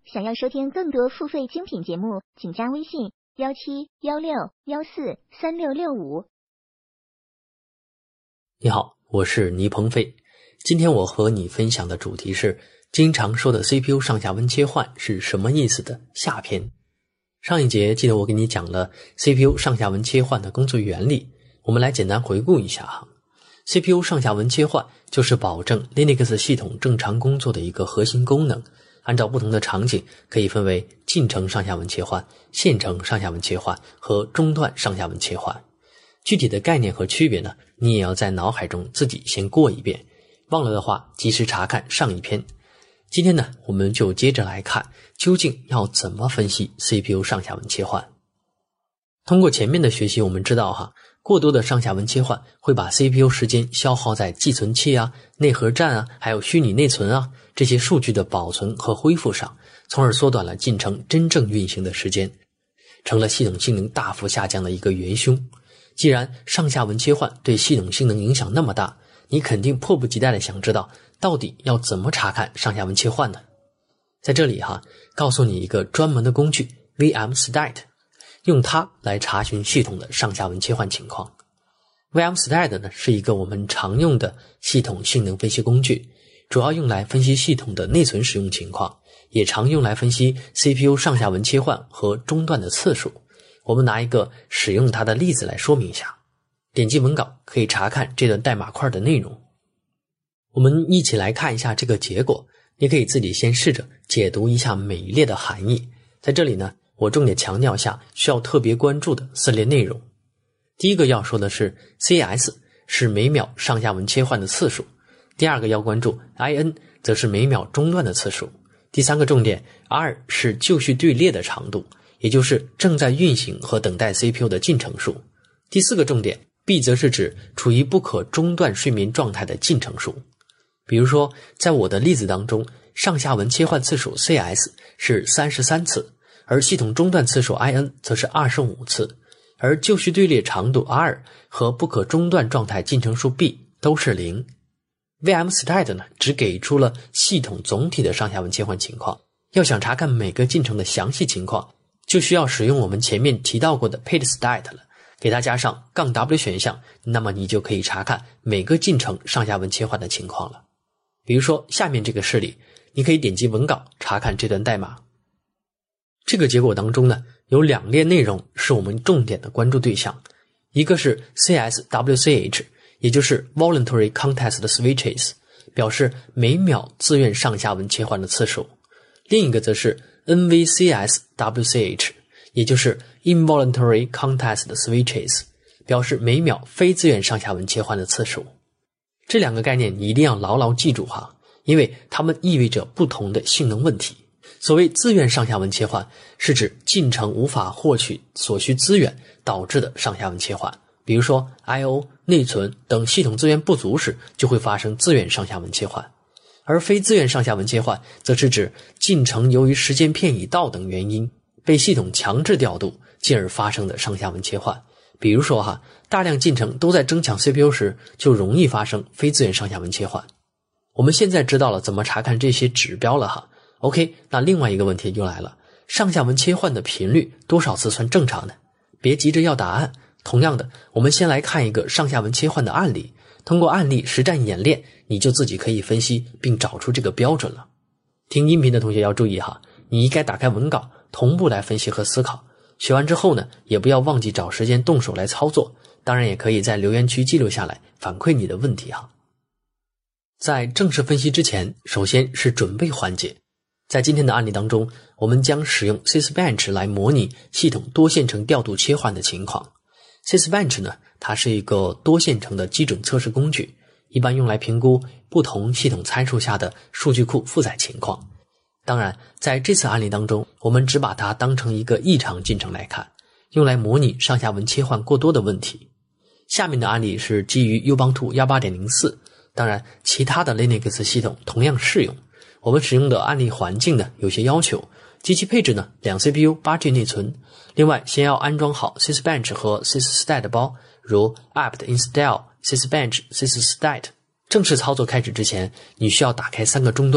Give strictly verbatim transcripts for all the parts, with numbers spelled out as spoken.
想要收听更多付费精品节目，请加微信幺七幺六幺四三六六五。 你好，我是倪鹏飞。今天我和你分享的主题是经常说的 C P U 上下温切换是什么意思的下篇。上一节记得我给你讲了 C P U 上下温切换的工作原理，我们来简单回顾一下哈。C P U 上下温切换就是保证 Linux 系统正常工作的一个核心功能，按照不同的场景可以分为进程上下温切换、线程上下温切换和中断上下温切换。具体的概念和区别呢，你也要在脑海中自己先过一遍，忘了的话及时查看上一篇。今天呢，我们就接着来看究竟要怎么分析 C P U 上下温切换。通过前面的学习，我们知道哈，过多的上下温切换会把 C P U 时间消耗在寄存器啊、内核站啊，还有虚拟内存啊这些数据的保存和恢复上，从而缩短了进程真正运行的时间，成了系统性能大幅下降的一个元凶。既然上下温切换对系统性能影响那么大，你肯定迫不及待的想知道到底要怎么查看上下温切换呢？在这里哈，告诉你一个专门的工具 V M Stat， 用它来查询系统的上下温切换情况。V M Stat 呢是一个我们常用的系统性能分析工具，主要用来分析系统的内存使用情况，也常用来分析 C P U 上下温切换和中断的次数。我们拿一个使用它的例子来说明一下。点击文稿可以查看这段代码块的内容。我们一起来看一下这个结果，你可以自己先试着解读一下每一列的含义。在这里呢，我重点强调一下需要特别关注的四列内容。第一个要说的是 C S 是每秒上下温切换的次数，第二个要关注 I N 则是每秒中断的次数，第三个重点 R 是就绪队列的长度，也就是正在运行和等待 C P U 的进程数，第四个重点 B 则是指处于不可中断睡眠状态的进程数。比如说在我的例子当中，上下温切换次数 C S 是三十三次，而系统中断次数 I N 则是二十五次，而就绪队列长度 R 和不可中断状态进程数 B 都是零。 V M Stat 呢只给出了系统总体的上下温切换情况，要想查看每个进程的详细情况，就需要使用我们前面提到过的 Page Stat 了，给它加上杠 W 选项，那么你就可以查看每个进程上下温切换的情况了。比如说下面这个事例，你可以点击文稿查看这段代码。这个结果当中呢，有两列内容是我们重点的关注对象，一个是 C S W C H， 也就是 Voluntary Context Switches， 表示每秒自愿上下温切换的次数，另一个则是 N V C S W C H， 也就是 Involuntary Context Switches， 表示每秒非自愿上下温切换的次数。这两个概念你一定要牢牢记住哈，因为它们意味着不同的性能问题。所谓自愿上下温切换，是指进程无法获取所需资源导致的上下温切换，比如说 I O、内存等系统资源不足时，就会发生自愿上下温切换。而非自愿上下温切换，则是指进程由于时间片已到等原因被系统强制调度，进而发生的上下温切换。比如说哈，大量进程都在争抢 C P U 时，就容易发生非自愿上下温切换。我们现在知道了怎么查看这些指标了哈。OK， 那另外一个问题就来了，上下温切换的频率多少次算正常呢？别急着要答案。同样的，我们先来看一个上下温切换的案例，通过案例实战演练，你就自己可以分析并找出这个标准了。听音频的同学要注意哈，你应该打开文稿同步来分析和思考。学完之后呢，也不要忘记找时间动手来操作，当然也可以在留言区记录下来反馈你的问题哈。在正式分析之前，首先是准备环节。在今天的案例当中，我们将使用 Sysbench 来模拟系统多线程调度切换的情况。Sysbench 呢，它是一个多线程的基准测试工具，一般用来评估不同系统参数下的数据库负载情况。当然，在这次案例当中，我们只把它当成一个异常进程来看，用来模拟上下温切换过多的问题。下面的案例是基于 Ubuntu 十八点零四， 当然其他的 Linux 系统同样适用。我们使用的案例环境呢有些要求，机器配置呢两 C P U 八 G 内存，另外先要安装好 Sysbench 和 Sysstat 包，如 apt install Sysbench Sysstat。正式操作开始之前，你需要打开三个终端，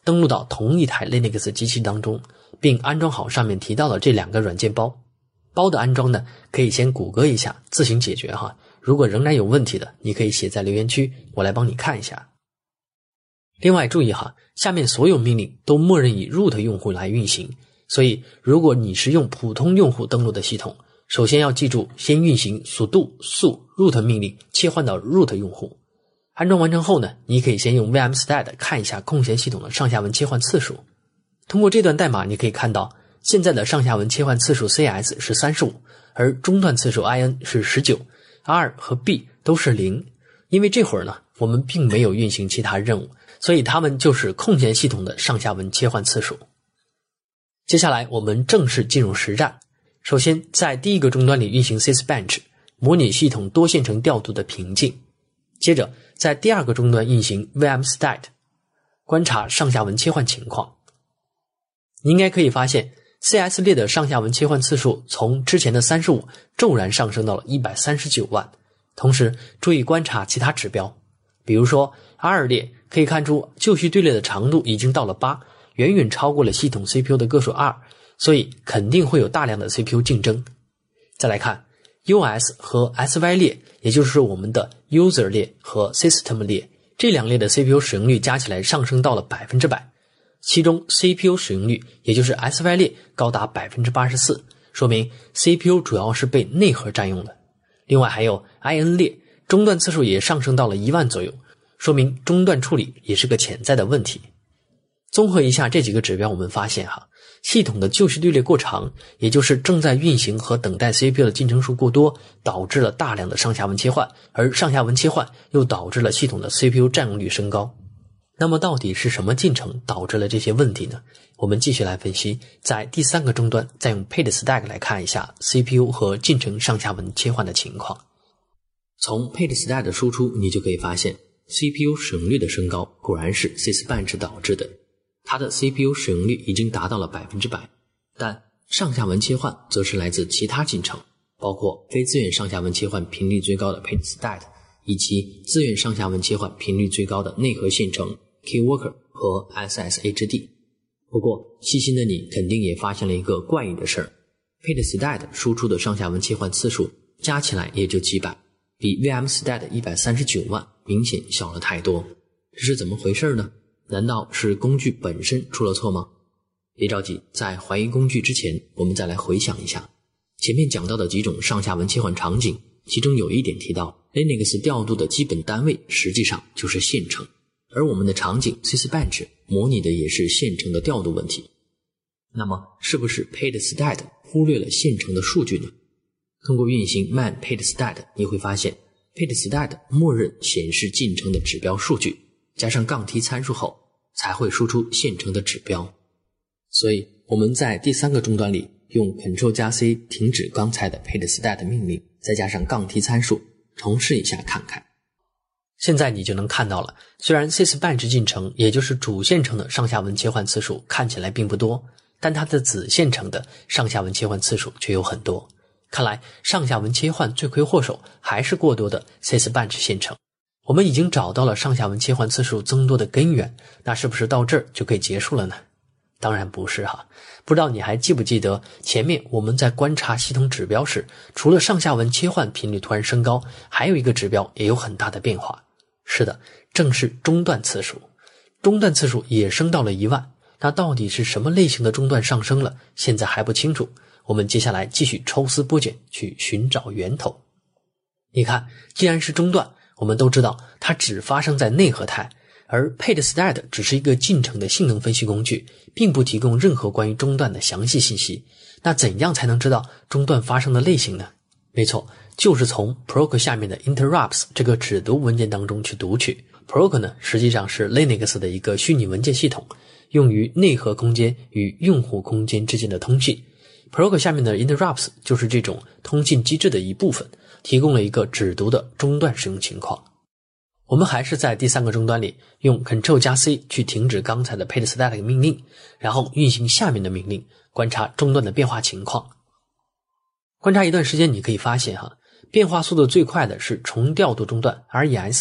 登录到同一台 Linux 机器当中，并安装好上面提到的这两个软件包。包的安装呢，可以先谷歌一下，自行解决哈。如果仍然有问题的，你可以写在留言区，我来帮你看一下。另外注意哈，下面所有命令都默认以 root 用户来运行，所以如果你是用普通用户登录的系统，首先要记住先运行 sudo su root 命令切换到 root 用户。安装完成后呢，你可以先用 vmstat 看一下空闲系统的上下文切换次数。通过这段代码你可以看到，现在的上下文切换次数 C S 是三十五，而中断次数 I N 是十九， R 和 B 都是零。因为这会儿呢，我们并没有运行其他任务，所以它们就是空闲系统的上下文切换次数。接下来我们正式进入实战。首先在第一个终端里运行 sysbench， 模拟系统多线程调度的瓶颈。接着在第二个终端运行 vmstat， 观察上下文切换情况。你应该可以发现 C S 列的上下文切换次数从之前的三十五骤然上升到了一百三十九万。同时注意观察其他指标，比如说 R 列可以看出就绪队列的长度已经到了八，远远超过了系统 C P U 的个数二，所以肯定会有大量的 C P U 竞争。再来看 U S 和 S Y 列，也就是我们的 User 列和 System 列，这两列的 C P U 使用率加起来上升到了百分之百。其中 C P U 使用率也就是 S Y 列高达 百分之八十四， 说明 C P U 主要是被内核占用的。另外还有 I N 列，中断次数也上升到了一万左右，说明中断处理也是个潜在的问题。综合一下这几个指标，我们发现哈，系统的就绪队列过长，也就是正在运行和等待 C P U 的进程数过多，导致了大量的上下文切换，而上下文切换又导致了系统的 C P U 占用率升高。那么到底是什么进程导致了这些问题呢？我们继续来分析，在第三个终端再用 pagestack 来看一下 C P U 和进程上下文切换的情况。从 pagestack 的输出你就可以发现 C P U 使用率的升高果然是 sysbench 导致的，它的 C P U 使用率已经达到了 百分之百， 但上下文切换则是来自其他进程，包括非自愿上下文切换频率最高的 pagestack， 以及自愿上下文切换频率最高的内核线程 Keyworker 和 S S H D。 不过细心的你肯定也发现了一个怪异的事儿， pagestack 输出的上下文切换次数加起来也就几百，比 vmstat 一百三十九万明显小了太多。这是怎么回事呢？难道是工具本身出了错吗？别着急，在怀疑工具之前，我们再来回想一下前面讲到的几种上下文切换场景，其中有一点提到 Linux 调度的基本单位实际上就是线程，而我们的场景 sysbench 模拟的也是线程的调度问题。那么是不是 pagestack 忽略了线程的数据呢？通过运行 man pagestack 你会发现 pagestack 默认显示进程的指标数据，加上杠 T 参数后才会输出线程的指标。所以我们在第三个终端里用 Ctrl 加 C 停止刚才的 pagestack 命令，再加上杠 T 参数重试一下看看。现在你就能看到了，虽然 sysbench 进程也就是主线程的上下文切换次数看起来并不多，但它的子线程的上下文切换次数却有很多。看来上下文切换罪魁祸首还是过多的 sysbench 线程。我们已经找到了上下文切换次数增多的根源，那是不是到这儿就可以结束了呢？当然不是哈，不知道你还记不记得前面我们在观察系统指标时，除了上下文切换频率突然升高，还有一个指标也有很大的变化。是的，正是中断次数。中断次数也升到了一万，那到底是什么类型的中断上升了？现在还不清楚，我们接下来继续抽丝剥茧去寻找源头。你看，既然是中断，我们都知道它只发生在内核态，而 pagestack 只是一个进程的性能分析工具，并不提供任何关于中断的详细信息。那怎样才能知道中断发生的类型呢？没错，就是从 proc 下面的 interrupts 这个只读文件当中去读取。proc 呢，实际上是 Linux 的一个虚拟文件系统，用于内核空间与用户空间之间的通信。proc 下面的 interrupts 就是这种通信机制的一部分，提供了一个只读的中断使用情况。我们还是在第三个终端里用 Ctrl 加 C 去停止刚才的 pagestack 命令，然后运行下面的命令，观察中断的变化情况。观察一段时间，你可以发现哈，变化速度最快的是重调度中断 R E S，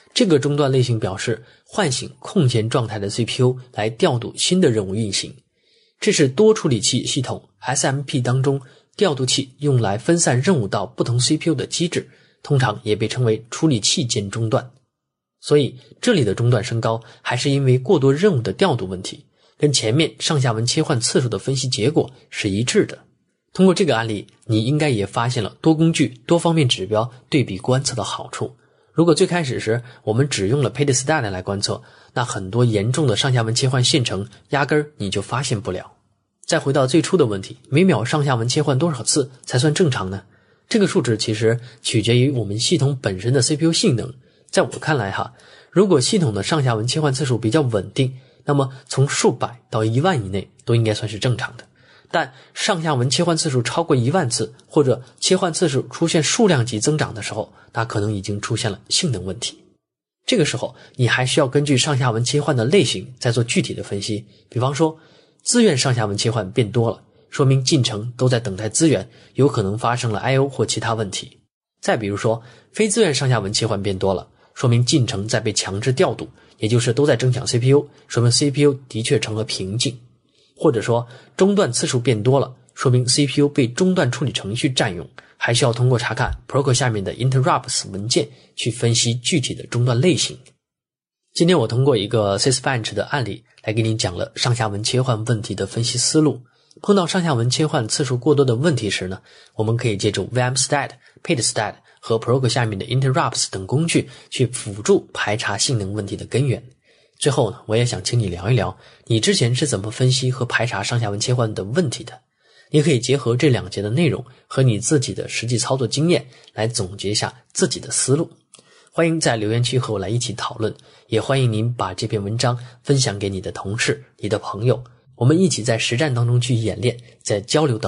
这个中断类型表示唤醒空闲状态的 C P U 来调度新的任务运行。这是多处理器系统 S M P 当中调度器用来分散任务到不同 C P U 的机制，通常也被称为处理器间中断。所以这里的中断升高还是因为过多任务的调度问题，跟前面上下文切换次数的分析结果是一致的。通过这个案例，你应该也发现了多工具多方面指标对比观测的好处。如果最开始时我们只用了 PageStat 来观测，那很多严重的上下文切换线程压根儿你就发现不了。再回到最初的问题，每秒上下文切换多少次才算正常呢？这个数值其实取决于我们系统本身的 C P U 性能。在我看来哈，如果系统的上下文切换次数比较稳定，那么从数百到一万以内都应该算是正常的。但上下文切换次数超过一万次，或者切换次数出现数量级增长的时候，那可能已经出现了性能问题。这个时候你还需要根据上下文切换的类型再做具体的分析。比方说资源上下文切换变多了，说明进程都在等待资源，有可能发生了 I O 或其他问题。再比如说非资源上下文切换变多了，说明进程在被强制调度，也就是都在争抢 C P U， 说明 C P U 的确成了瓶颈。或者说中断次数变多了，说明 C P U 被中断处理程序占用，还需要通过查看 Proc 下面的 interrupts 文件去分析具体的中断类型。今天我通过一个 Sysbench 的案例来给你讲了上下文切换问题的分析思路。碰到上下文切换次数过多的问题时呢，我们可以借助 vmstat、PageStat 和 Proc 下面的 interrupts 等工具去辅助排查性能问题的根源。最后呢，我也想请你聊一聊你之前是怎么分析和排查上下文切换的问题的。你可以结合这两节的内容和你自己的实际操作经验来总结一下自己的思路。欢迎在留言区和我来一起讨论，也欢迎您把这篇文章分享给你的同事、你的朋友，我们一起在实战当中去演练，在交流当中